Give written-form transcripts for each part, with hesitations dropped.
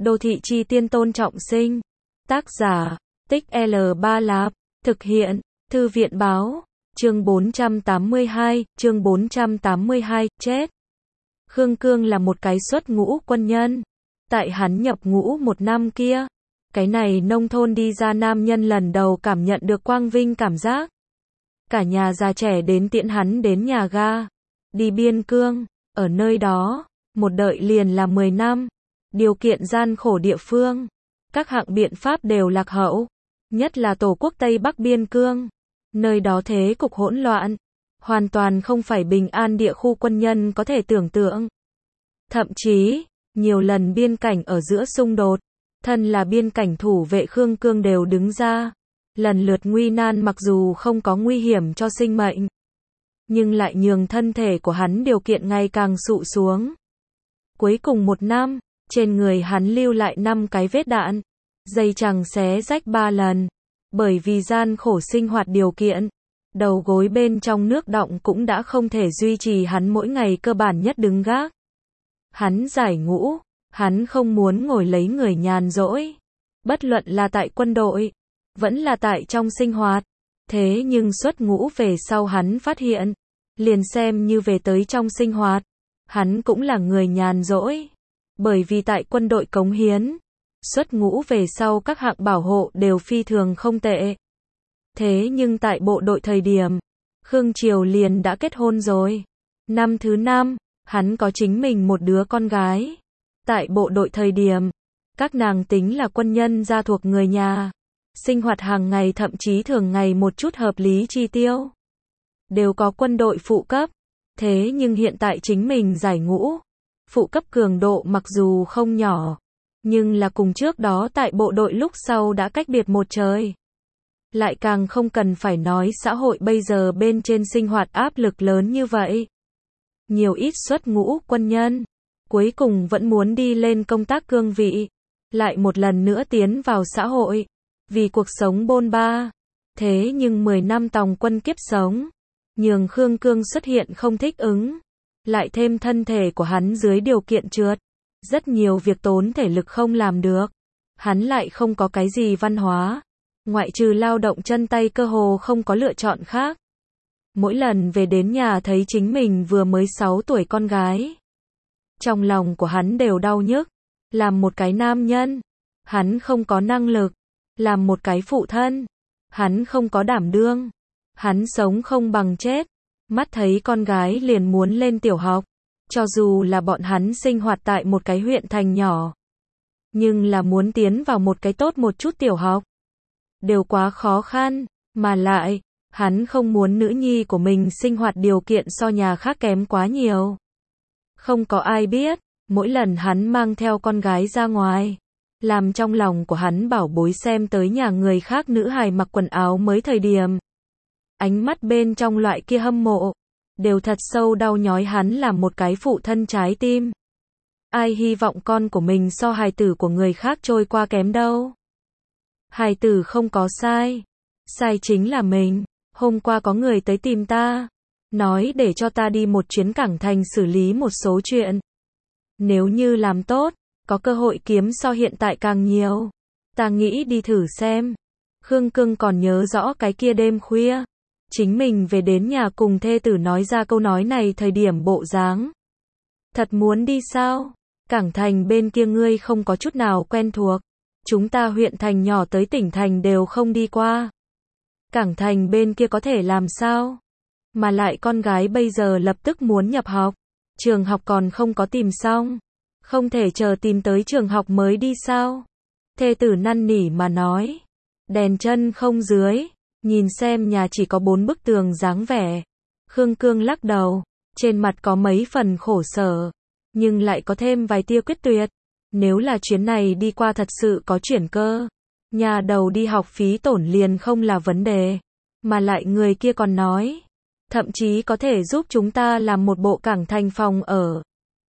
Đô thị chi tiên Tôn Trọng Sinh. Tác giả, Tích L3 Lạp. Thực hiện, Thư viện báo. Chương 482, chương 482, chết. Khương Cương là một cái xuất ngũ quân nhân. Tại hắn nhập ngũ một năm kia, cái này nông thôn đi ra nam nhân lần đầu cảm nhận được quang vinh cảm giác. Cả nhà già trẻ đến tiễn hắn đến nhà ga, đi biên cương, ở nơi đó, một đợi liền là 10 năm. Điều kiện gian khổ địa phương, các hạng biện pháp đều lạc hậu, nhất là tổ quốc Tây Bắc biên cương. Nơi đó thế cục hỗn loạn, hoàn toàn không phải bình an địa khu quân nhân có thể tưởng tượng. Thậm chí, nhiều lần biên cảnh ở giữa xung đột, thân là biên cảnh thủ vệ Khương Cương đều đứng ra, lần lượt nguy nan mặc dù không có nguy hiểm cho sinh mệnh, nhưng lại nhường thân thể của hắn điều kiện ngày càng sụ xuống. Cuối cùng một năm, trên người hắn lưu lại 5 cái vết đạn, dây chằng xé rách 3 lần, bởi vì gian khổ sinh hoạt điều kiện, đầu gối bên trong nước đọng cũng đã không thể duy trì hắn mỗi ngày cơ bản nhất đứng gác. Hắn giải ngũ, hắn không muốn ngồi lấy người nhàn rỗi, bất luận là tại quân đội, vẫn là tại trong sinh hoạt. Thế nhưng xuất ngũ về sau hắn phát hiện, liền xem như về tới trong sinh hoạt, hắn cũng là người nhàn rỗi. Bởi vì tại quân đội cống hiến, xuất ngũ về sau các hạng bảo hộ đều phi thường không tệ. Thế nhưng tại bộ đội thời điểm, Khương Triều liền đã kết hôn rồi. Năm thứ 5, hắn có chính mình một đứa con gái. Tại bộ đội thời điểm, các nàng tính là quân nhân gia thuộc người nhà. Sinh hoạt hàng ngày thậm chí thường ngày một chút hợp lý chi tiêu đều có quân đội phụ cấp. Thế nhưng hiện tại chính mình giải ngũ, phụ cấp cường độ mặc dù không nhỏ, nhưng là cùng trước đó tại bộ đội lúc sau đã cách biệt một trời. Lại càng không cần phải nói xã hội bây giờ bên trên sinh hoạt áp lực lớn như vậy. Nhiều ít xuất ngũ quân nhân, cuối cùng vẫn muốn đi lên công tác cương vị, lại một lần nữa tiến vào xã hội, vì cuộc sống bôn ba. Thế nhưng 10 năm tòng quân kiếp sống, nhường Khương Cương xuất hiện không thích ứng. Lại thêm thân thể của hắn dưới điều kiện trượt, rất nhiều việc tốn thể lực không làm được. Hắn lại không có cái gì văn hóa, ngoại trừ lao động chân tay cơ hồ không có lựa chọn khác. Mỗi lần về đến nhà thấy chính mình vừa mới 6 tuổi con gái, trong lòng của hắn đều đau nhức. Làm một cái nam nhân, hắn không có năng lực. Làm một cái phụ thân, hắn không có đảm đương. Hắn sống không bằng chết. Mắt thấy con gái liền muốn lên tiểu học, cho dù là bọn hắn sinh hoạt tại một cái huyện thành nhỏ, nhưng là muốn tiến vào một cái tốt một chút tiểu học, đều quá khó khăn, mà lại, hắn không muốn nữ nhi của mình sinh hoạt điều kiện so nhà khác kém quá nhiều. Không có ai biết, mỗi lần hắn mang theo con gái ra ngoài, làm trong lòng của hắn bảo bối xem tới nhà người khác nữ hài mặc quần áo mới thời điểm, ánh mắt bên trong loại kia hâm mộ, đều thật sâu đau nhói hắn làm một cái phụ thân trái tim. Ai hy vọng con của mình so hài tử của người khác trôi qua kém đâu. Hài tử không có sai, sai chính là mình. Hôm qua có người tới tìm ta, nói để cho ta đi một chuyến cảng thành xử lý một số chuyện. Nếu như làm tốt, có cơ hội kiếm so hiện tại càng nhiều. Ta nghĩ đi thử xem. Khương Cương còn nhớ rõ cái kia đêm khuya, chính mình về đến nhà cùng thê tử nói ra câu nói này thời điểm bộ dáng. Thật muốn đi sao? Cảng thành bên kia ngươi không có chút nào quen thuộc. Chúng ta huyện thành nhỏ tới tỉnh thành đều không đi qua. Cảng thành bên kia có thể làm sao? Mà lại con gái bây giờ lập tức muốn nhập học. Trường học còn không có tìm xong. Không thể chờ tìm tới trường học mới đi sao? Thê tử năn nỉ mà nói. Đèn chân không dưới. Nhìn xem nhà chỉ có 4 bức tường dáng vẻ. Khương Cương lắc đầu, trên mặt có mấy phần khổ sở, nhưng lại có thêm vài tia quyết tuyệt. Nếu là chuyến này đi qua thật sự có chuyển cơ, nhà đầu đi học phí tổn liền không là vấn đề. Mà lại người kia còn nói, thậm chí có thể giúp chúng ta làm một bộ cảng thành phòng ở,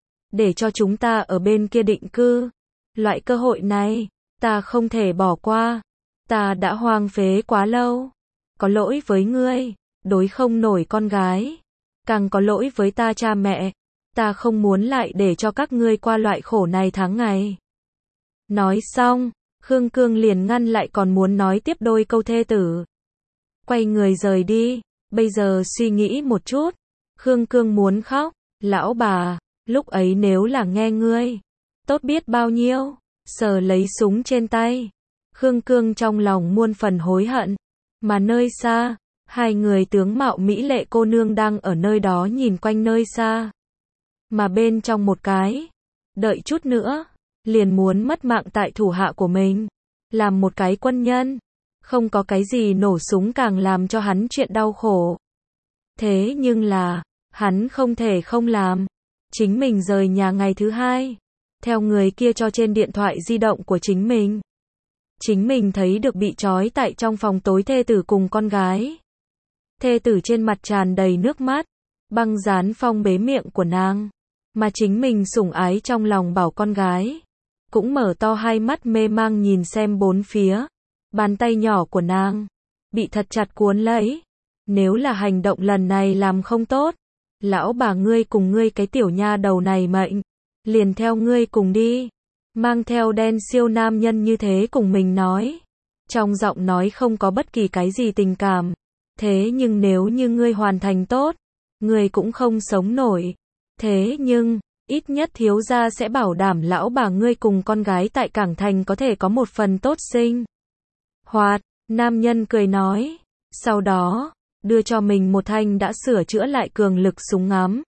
để cho chúng ta ở bên kia định cư. Loại cơ hội này, ta không thể bỏ qua. Ta đã hoang phế quá lâu. Có lỗi với ngươi, đối không nổi con gái. Càng có lỗi với ta cha mẹ. Ta không muốn lại để cho các ngươi qua loại khổ này tháng ngày. Nói xong, Khương Cương liền ngăn lại còn muốn nói tiếp đôi câu thê tử. Quay người rời đi, bây giờ suy nghĩ một chút. Khương Cương muốn khóc, lão bà, lúc ấy nếu là nghe ngươi, tốt biết bao nhiêu, sờ lấy súng trên tay. Khương Cương trong lòng muôn phần hối hận, mà nơi xa, hai người tướng mạo mỹ lệ cô nương đang ở nơi đó nhìn quanh nơi xa. Mà bên trong một cái, đợi chút nữa, liền muốn mất mạng tại thủ hạ của mình. Làm một cái quân nhân, không có cái gì nổ súng càng làm cho hắn chuyện đau khổ. Thế nhưng là, hắn không thể không làm. Chính mình rời nhà ngày thứ hai, theo người kia cho trên điện thoại di động của chính mình. Chính mình thấy được bị trói tại trong phòng tối thê tử cùng con gái. Thê tử trên mặt tràn đầy nước mắt, băng dán phong bế miệng của nàng. Mà chính mình sủng ái trong lòng bảo con gái, cũng mở to hai mắt mê mang nhìn xem bốn phía. Bàn tay nhỏ của nàng, bị thật chặt cuốn lấy. Nếu là hành động lần này làm không tốt, lão bà ngươi cùng ngươi cái tiểu nha đầu này mệnh, liền theo ngươi cùng đi. Mang theo đen siêu nam nhân như thế cùng mình nói. Trong giọng nói không có bất kỳ cái gì tình cảm. Thế nhưng nếu như ngươi hoàn thành tốt, ngươi cũng không sống nổi. Thế nhưng, ít nhất thiếu gia sẽ bảo đảm lão bà ngươi cùng con gái tại Cảng Thành có thể có một phần tốt sinh hoạt. Nam nhân cười nói. Sau đó, đưa cho mình một thanh đã sửa chữa lại cường lực súng ngắm.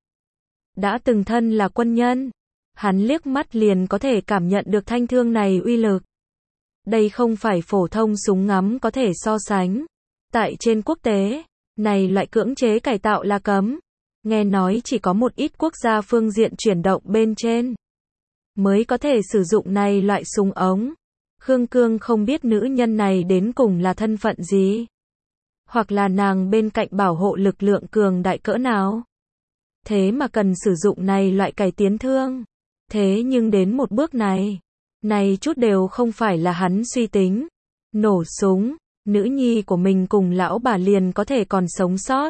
Đã từng thân là quân nhân, hắn liếc mắt liền có thể cảm nhận được thanh thương này uy lực. Đây không phải phổ thông súng ngắm có thể so sánh. Tại trên quốc tế, này loại cưỡng chế cải tạo là cấm. Nghe nói chỉ có một ít quốc gia phương diện chuyển động bên trên mới có thể sử dụng này loại súng ống. Khương Cương không biết nữ nhân này đến cùng là thân phận gì, hoặc là nàng bên cạnh bảo hộ lực lượng cường đại cỡ nào. Thế mà cần sử dụng này loại cải tiến thương. Thế nhưng đến một bước này, này chút đều không phải là hắn suy tính. Nổ súng, nữ nhi của mình cùng lão bà liền có thể còn sống sót.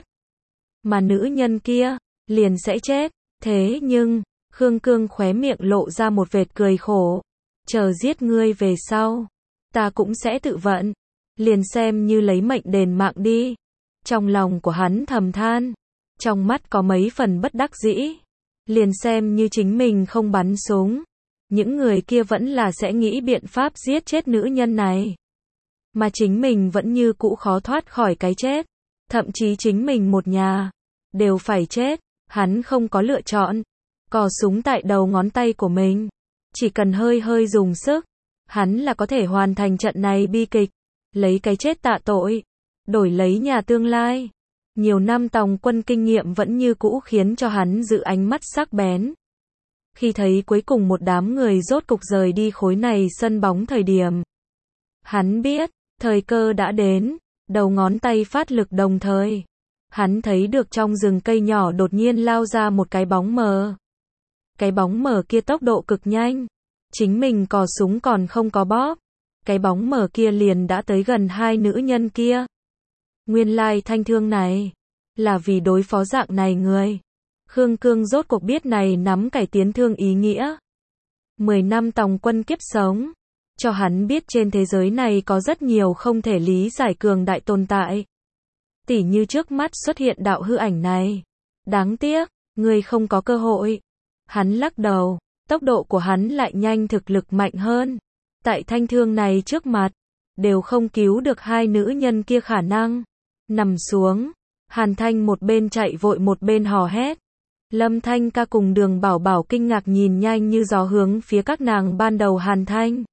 Mà nữ nhân kia, liền sẽ chết. Thế nhưng, Khương Cương khóe miệng lộ ra một vệt cười khổ. Chờ giết ngươi về sau, ta cũng sẽ tự vận. Liền xem như lấy mệnh đền mạng đi. Trong lòng của hắn thầm than, trong mắt có mấy phần bất đắc dĩ. Liền xem như chính mình không bắn súng, những người kia vẫn là sẽ nghĩ biện pháp giết chết nữ nhân này. Mà chính mình vẫn như cũ khó thoát khỏi cái chết. Thậm chí chính mình một nhà đều phải chết. Hắn không có lựa chọn. Cò súng tại đầu ngón tay của mình, chỉ cần hơi hơi dùng sức, hắn là có thể hoàn thành trận này bi kịch. Lấy cái chết tạ tội, đổi lấy nhà tương lai. Nhiều năm tòng quân kinh nghiệm vẫn như cũ khiến cho hắn giữ ánh mắt sắc bén. Khi thấy cuối cùng một đám người rốt cục rời đi khối này sân bóng thời điểm, hắn biết, thời cơ đã đến. Đầu ngón tay phát lực đồng thời, hắn thấy được trong rừng cây nhỏ đột nhiên lao ra một cái bóng mờ. Cái bóng mờ kia tốc độ cực nhanh, chính mình cò súng còn không có bóp, cái bóng mờ kia liền đã tới gần hai nữ nhân kia. Nguyên lai thanh thương này là vì đối phó dạng này người. Khương Cương rốt cuộc biết này nắm cải tiến thương ý nghĩa. 10 năm tòng quân kiếp sống, cho hắn biết trên thế giới này có rất nhiều không thể lý giải cường đại tồn tại. Tỉ như trước mắt xuất hiện đạo hư ảnh này. Đáng tiếc, người không có cơ hội. Hắn lắc đầu, tốc độ của hắn lại nhanh, thực lực mạnh hơn. Tại thanh thương này trước mặt, đều không cứu được hai nữ nhân kia khả năng. Nằm xuống, Hàn Thanh một bên chạy vội một bên hò hét. Lâm Thanh ca cùng Đường Bảo Bảo kinh ngạc nhìn nhanh như gió hướng phía các nàng ban đầu. Hàn Thanh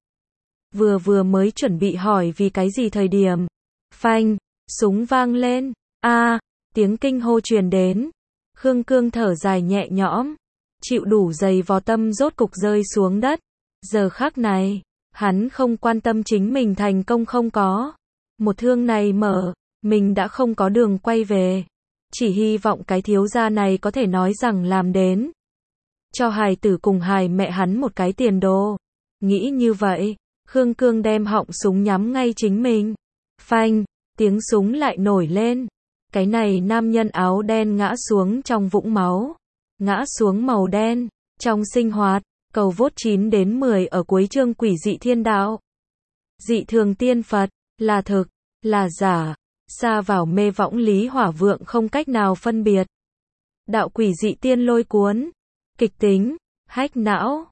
vừa mới chuẩn bị hỏi vì cái gì thời điểm, phanh, súng vang lên. Tiếng kinh hô truyền đến. Khương Cương thở dài nhẹ nhõm, chịu đủ dày vò tâm rốt cục rơi xuống đất. Giờ khắc này, hắn không quan tâm chính mình thành công không có. Một thương này mở, mình đã không có đường quay về. Chỉ hy vọng cái thiếu gia này có thể nói rằng làm đến. Cho hài tử cùng hài mẹ hắn một cái tiền đồ. Nghĩ như vậy, Khương Cương đem họng súng nhắm ngay chính mình. Phanh, tiếng súng lại nổi lên. Cái này nam nhân áo đen ngã xuống trong vũng máu. Ngã xuống màu đen. Trong sinh hoạt, Cầu vote 9 đến 10 ở cuối chương quỷ dị thiên đạo. Dị thường tiên Phật, là thực, là giả, sa vào mê võng lý hỏa vượng không cách nào phân biệt. Đạo quỷ dị tiên lôi cuốn, kịch tính, hách não.